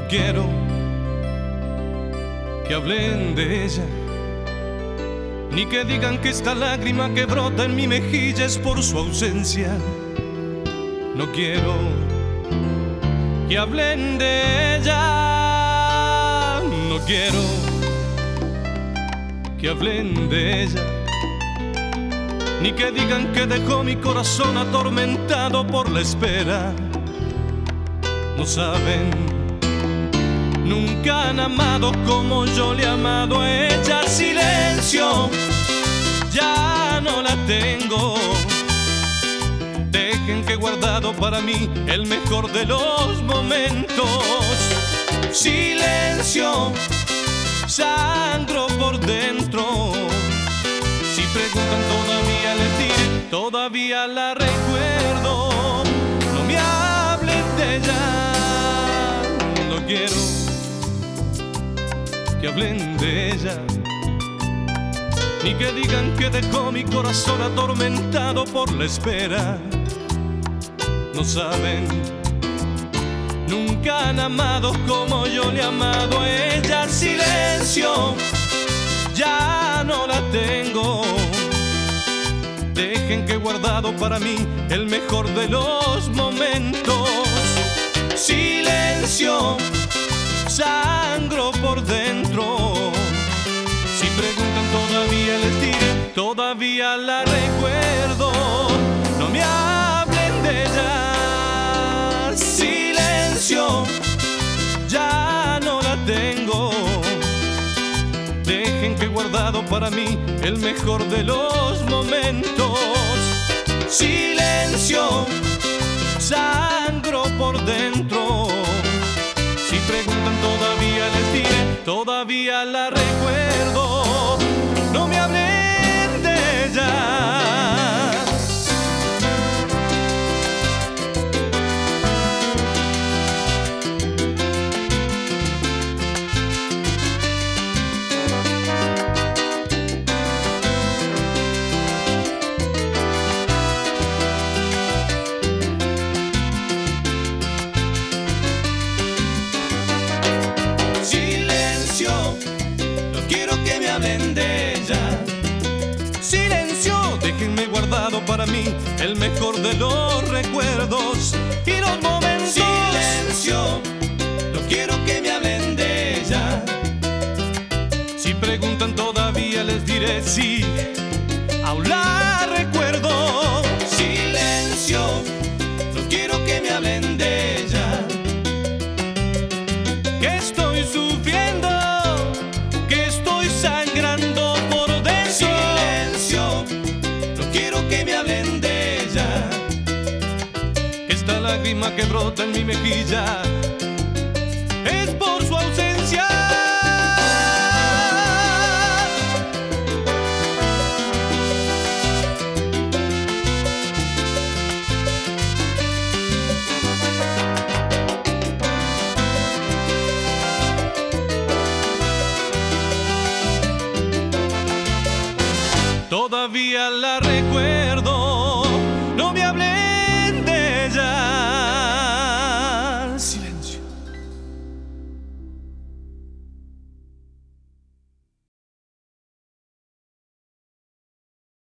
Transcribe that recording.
No quiero que hablen de ella, ni que digan que esta lágrima que brota en mi mejilla es por su ausencia. No quiero que hablen de ella, no quiero que hablen de ella, ni que digan que dejó mi corazón atormentado por la espera. No saben, nunca han amado como yo le he amado a ella. Silencio, ya no la tengo. Dejen que he guardado para mí el mejor de los momentos. Silencio, sangro por dentro. Si preguntan todavía les diré, todavía la recuerdo. No me hablen de ella, no quiero que hablen de ella, ni que digan que dejó mi corazón atormentado por la espera. No saben, nunca han amado como yo le he amado a ella. Silencio, ya no la tengo. Dejen que he guardado para mí el mejor de los momentos. Silencio, sangro por dentro. Si preguntan todavía les diré, todavía la recuerdo. No me hablen de ella. Silencio, ya no la tengo. Dejen que he guardado para mí el mejor de los momentos. Silencio, sangro por dentro. Si preguntan todavía les diré, todavía la recuerdo. No me hablen de ella. Déjenme guardado para mí el mejor de los recuerdos y los momentos. Silencio, no quiero que me hablen de ella. Si preguntan todavía les diré sí, aún la recuerdo. Silencio, no quiero que me hablen de ella. Que estoy sufriendo, que estoy sangrando por dentro. Silencio, quiero que me hablen de ella. Esta lágrima que brota en mi mejilla es por su ausencia. Todavía la recuerdo, no me